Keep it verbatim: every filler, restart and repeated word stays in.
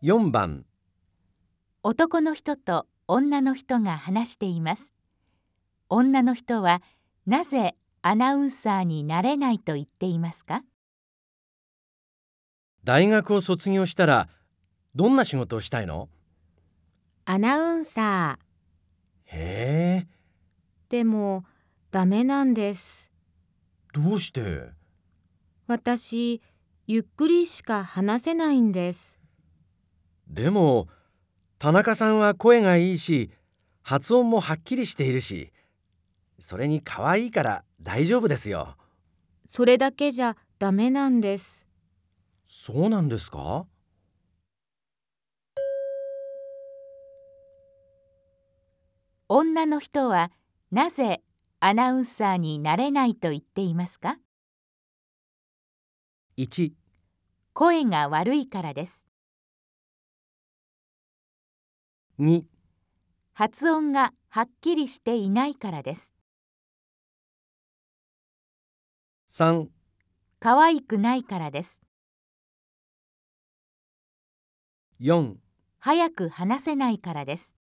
よんばん、 男の人と女の人が話しています。女の人はなぜアナウンサーになれないと言っていますか？ 大学を卒業したらどんな仕事をしたいの？ アナウンサへえ、 ー。でも、ダメなんです。 どうして？ 私、ゆっくりしか話せないんです。 でも、田中さんは声がいいし、発音もはっきりしているし、それに可愛いから大丈夫ですよ。 それだけじゃダメなんです。 そうなんですか？ 女の人はなぜアナウンサーになれないと言っていますか？ いち、 声が悪いからです。 に、 発音がはっきりしていないからです。 さん、 可愛くないからです。 よん、 早く話せないからです。